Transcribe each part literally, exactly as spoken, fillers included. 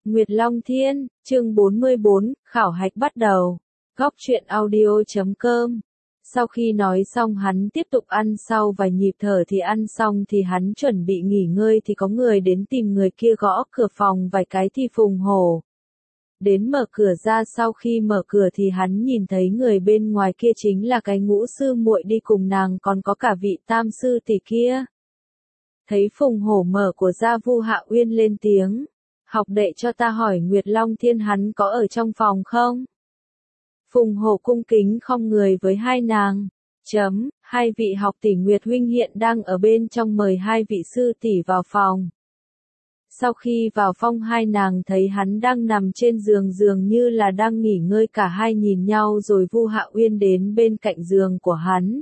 Nguyệt Long Thiên, chương bốn mươi bốn, khảo hạch bắt đầu. Góc truyện audio chấm com. Sau khi nói xong hắn tiếp tục ăn sau vài nhịp thở thì ăn xong thì hắn chuẩn bị nghỉ ngơi thì có người đến tìm người kia gõ cửa phòng vài cái thì Phùng Hổ đến mở cửa ra. Sau khi mở cửa thì hắn nhìn thấy người bên ngoài kia chính là cái Ngũ sư muội đi cùng nàng, còn có cả vị Tam sư tỷ kia. Thấy Phùng Hổ mở của ra, Vu Hạ Uyên lên tiếng: "Học đệ cho ta hỏi Nguyệt Long Thiên hắn có ở trong phòng không?" Phùng Hổ cung kính khom người với hai nàng. Chấm, hai vị học tỷ Nguyệt huynh hiện đang ở bên trong, mời hai vị sư tỷ vào phòng. Sau khi vào phòng hai nàng thấy hắn đang nằm trên giường, dường như là đang nghỉ ngơi, cả hai nhìn nhau rồi Vu Hạ Uyên đến bên cạnh giường của hắn.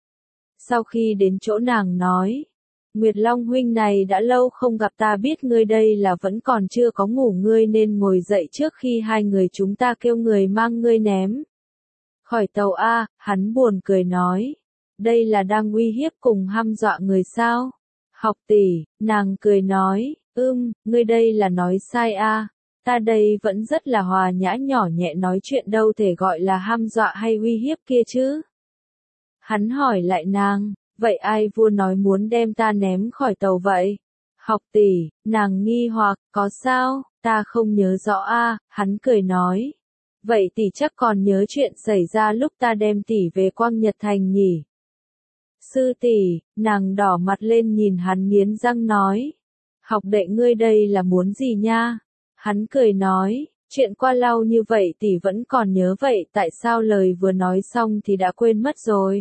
Sau khi đến chỗ nàng nói: "Nguyệt Long huynh này đã lâu không gặp, ta biết ngươi đây là vẫn còn chưa có ngủ, ngươi nên ngồi dậy trước khi hai người chúng ta kêu người mang ngươi ném khỏi tàu a." Hắn buồn cười nói: "Đây là đang uy hiếp cùng hăm dọa người sao?" "Học tỷ," nàng cười nói, "Ưm, ngươi đây là nói sai a. Ta đây vẫn rất là hòa nhã nhỏ nhẹ nói chuyện, đâu thể gọi là hăm dọa hay uy hiếp kia chứ." Hắn hỏi lại nàng: "Vậy ai vua nói muốn đem ta ném khỏi tàu vậy?" "Học tỷ," nàng nghi hoặc, "có sao, ta không nhớ rõ a." Hắn cười nói: "Vậy tỷ chắc còn nhớ chuyện xảy ra lúc ta đem tỷ về Quang Nhật Thành nhỉ?" "Sư tỷ," nàng đỏ mặt lên nhìn hắn nghiến răng nói: "Học đệ ngươi đây là muốn gì nha?" Hắn cười nói: "Chuyện qua lâu như vậy tỷ vẫn còn nhớ vậy, tại sao lời vừa nói xong thì đã quên mất rồi?"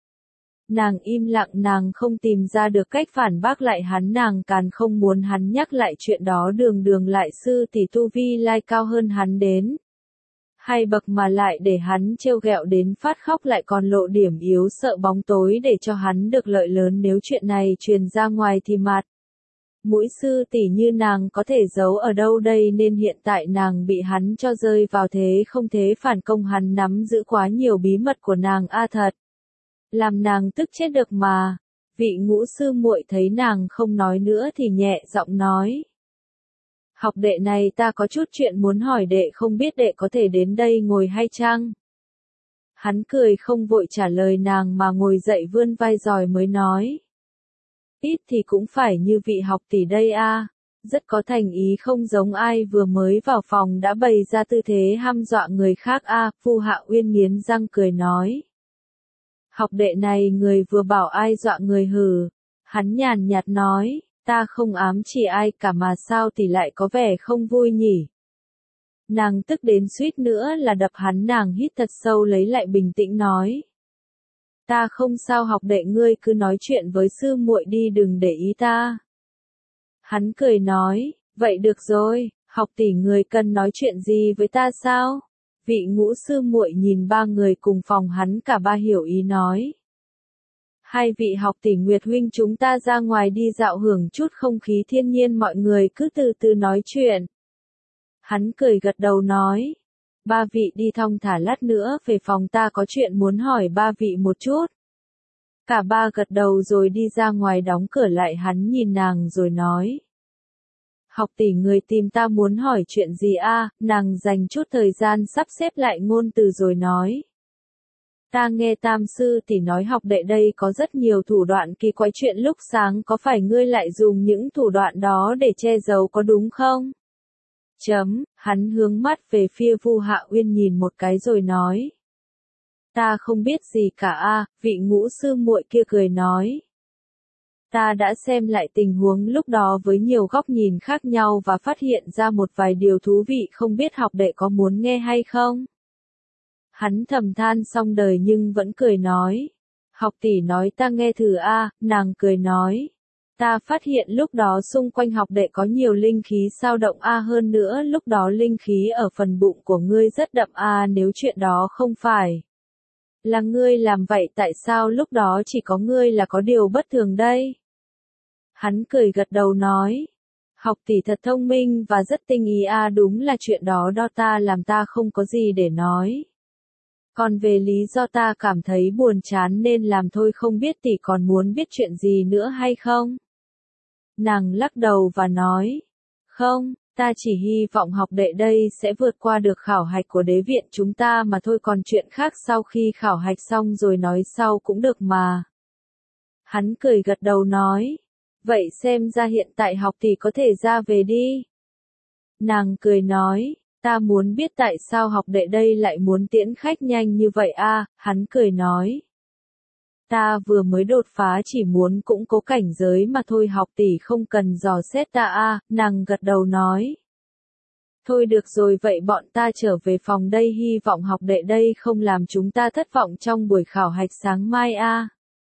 Nàng im lặng, nàng không tìm ra được cách phản bác lại hắn, nàng càng không muốn hắn nhắc lại chuyện đó, đường đường lại sư tỷ tu vi lai cao hơn hắn đến hai bậc mà lại để hắn trêu ghẹo đến phát khóc, lại còn lộ điểm yếu sợ bóng tối để cho hắn được lợi lớn. Nếu chuyện này truyền ra ngoài thì mặt mũi sư tỷ như nàng có thể giấu ở đâu đây, nên hiện tại nàng bị hắn cho rơi vào thế không thế phản công, hắn nắm giữ quá nhiều bí mật của nàng a, thật làm nàng tức chết được mà. Vị Ngũ sư muội thấy nàng không nói nữa thì nhẹ giọng nói: "Học đệ này, ta có chút chuyện muốn hỏi đệ, không biết đệ có thể đến đây ngồi hay chăng?" Hắn cười không vội trả lời nàng mà ngồi dậy vươn vai rồi mới nói: "Ít thì cũng phải như vị học tỷ đây a, rất có thành ý, không giống ai vừa mới vào phòng đã bày ra tư thế hăm dọa người khác a." Vu Hạ Uyên nghiến răng cười nói: "Học đệ này, người vừa bảo ai dọa người hử?" Hắn nhàn nhạt nói: "Ta không ám chỉ ai cả, mà sao tỷ lại có vẻ không vui nhỉ?" Nàng tức đến suýt nữa là đập hắn, nàng hít thật sâu lấy lại bình tĩnh nói: "Ta không sao, học đệ ngươi cứ nói chuyện với sư muội đi, đừng để ý ta." Hắn cười nói: "Vậy được rồi, học tỷ người cần nói chuyện gì với ta sao?" Vị Ngũ sư muội nhìn ba người cùng phòng hắn, cả ba hiểu ý nói: "Hai vị học tỷ Nguyệt huynh, chúng ta ra ngoài đi dạo hưởng chút không khí thiên nhiên, mọi người cứ từ từ nói chuyện." Hắn cười gật đầu nói: "Ba vị đi thong thả, lát nữa về phòng ta có chuyện muốn hỏi ba vị một chút." Cả ba gật đầu rồi đi ra ngoài đóng cửa lại. Hắn nhìn nàng rồi nói: "Học tỷ người tìm ta muốn hỏi chuyện gì a?" Nàng dành chút thời gian sắp xếp lại ngôn từ rồi nói: "Ta nghe Tam sư tỷ nói học đệ đây có rất nhiều thủ đoạn kỳ quái, chuyện lúc sáng có phải ngươi lại dùng những thủ đoạn đó để che giấu có đúng không?" Chấm, hắn hướng mắt về phía Vu Hạ Uyên nhìn một cái rồi nói: "Ta không biết gì cả a." Vị Ngũ sư muội kia cười nói: "Ta đã xem lại tình huống lúc đó với nhiều góc nhìn khác nhau và phát hiện ra một vài điều thú vị, không biết học đệ có muốn nghe hay không?" Hắn thầm than xong đời nhưng vẫn cười nói: "Học tỷ nói ta nghe thử a." Nàng cười nói: "Ta phát hiện lúc đó xung quanh học đệ có nhiều linh khí sao động a, hơn nữa lúc đó linh khí ở phần bụng của ngươi rất đậm a, nếu chuyện đó không phải là ngươi làm vậy, tại sao lúc đó chỉ có ngươi là có điều bất thường đây?" Hắn cười gật đầu nói: "Học tỷ thật thông minh và rất tinh ý a, đúng là chuyện đó đó ta làm ta không có gì để nói. Còn về lý do ta cảm thấy buồn chán nên làm thôi, không biết tỷ còn muốn biết chuyện gì nữa hay không?" Nàng lắc đầu và nói: "Không, Ta chỉ hy vọng học đệ đây sẽ vượt qua được khảo hạch của đế viện chúng ta mà thôi, còn chuyện khác sau khi khảo hạch xong rồi nói sau cũng được mà. Hắn cười gật đầu nói. Vậy xem ra hiện tại học tỷ có thể ra về đi. Nàng cười nói. Ta muốn biết tại sao học đệ đây lại muốn tiễn khách nhanh như vậy a. À, hắn cười nói. Ta vừa mới đột phá chỉ muốn củng cố cảnh giới mà thôi, học tỷ không cần dò xét ta a. À, nàng gật đầu nói. Thôi được rồi, vậy bọn ta trở về phòng đây, hy vọng học đệ đây không làm chúng ta thất vọng trong buổi khảo hạch sáng mai a. À.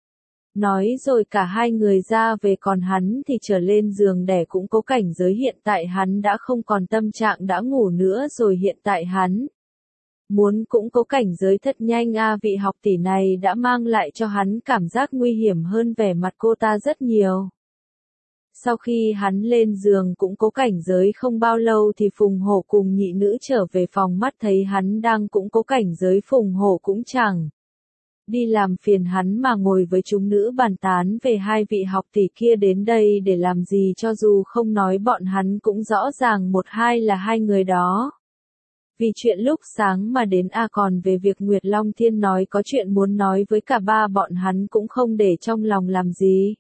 Nói rồi cả hai người ra về, còn hắn thì trở lên giường để củng cố cảnh giới, hiện tại hắn đã không còn tâm trạng đã ngủ nữa rồi, hiện tại hắn muốn củng cố cảnh giới thật nhanh a. À, vị học tỷ này đã mang lại cho hắn cảm giác nguy hiểm hơn vẻ mặt cô ta rất nhiều. Sau khi hắn lên giường củng cố cảnh giới không bao lâu thì Phùng Hổ cùng nhị nữ trở về phòng, mắt thấy hắn đang củng cố cảnh giới, Phùng Hổ cũng chẳng đi làm phiền hắn mà ngồi với chúng nữ bàn tán về hai vị học tỷ kia đến đây để làm gì, cho dù không nói bọn hắn cũng rõ ràng một hai là hai người đó. Vì chuyện lúc sáng mà đến a, à, còn về việc Nguyệt Long Thiên nói có chuyện muốn nói với cả ba bọn hắn cũng không để trong lòng làm gì.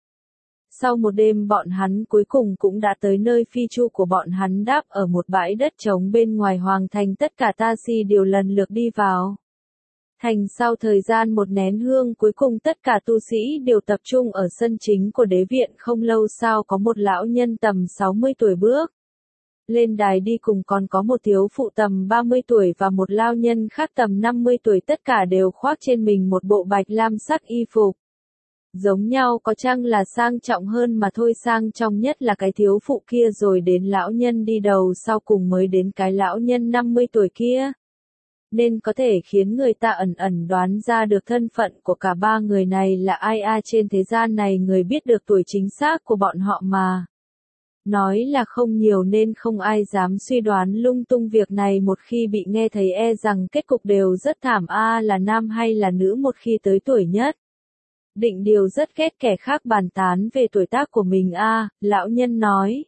Sau một đêm bọn hắn cuối cùng cũng đã tới nơi phi chu của bọn hắn đáp ở một bãi đất trống bên ngoài hoàng thành, tất cả ta si đều lần lượt đi vào thành. Sau thời gian một nén hương, cuối cùng tất cả tu sĩ đều tập trung ở sân chính của đế viện. Không lâu sau có một lão nhân tầm sáu mươi tuổi bước lên đài đi, cùng còn có một thiếu phụ tầm ba mươi tuổi và một lao nhân khác tầm năm mươi tuổi, tất cả đều khoác trên mình một bộ bạch lam sắc y phục. Giống nhau có chăng là sang trọng hơn mà thôi, sang trọng nhất là cái thiếu phụ kia, rồi đến lão nhân đi đầu sau cùng mới đến cái lão nhân năm mươi tuổi kia. Nên có thể khiến người ta ẩn ẩn đoán ra được thân phận của cả ba người này là ai a. À, trên thế gian này người biết được tuổi chính xác của bọn họ mà nói là không nhiều, nên không ai dám suy đoán lung tung việc này, một khi bị nghe thấy e rằng kết cục đều rất thảm a. À, là nam hay là nữ một khi tới tuổi nhất định điều rất ghét kẻ khác bàn tán về tuổi tác của mình a. À, lão nhân nói.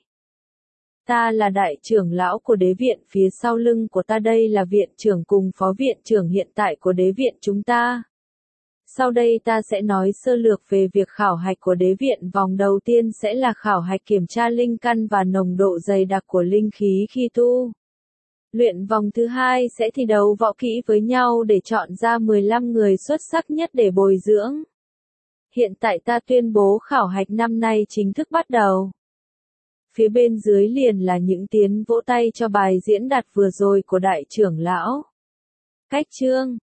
Ta là đại trưởng lão của đế viện, phía sau lưng của ta đây là viện trưởng cùng phó viện trưởng hiện tại của đế viện chúng ta. Sau đây ta sẽ nói sơ lược về việc khảo hạch của đế viện. Vòng đầu tiên sẽ là khảo hạch kiểm tra linh căn và nồng độ dày đặc của linh khí khi tu luyện. Vòng thứ hai sẽ thi đấu võ kỹ với nhau để chọn ra mười lăm người xuất sắc nhất để bồi dưỡng. Hiện tại ta tuyên bố khảo hạch năm nay chính thức bắt đầu. Phía bên dưới liền là những tiếng vỗ tay cho bài diễn đạt vừa rồi của đại trưởng lão. Cách chương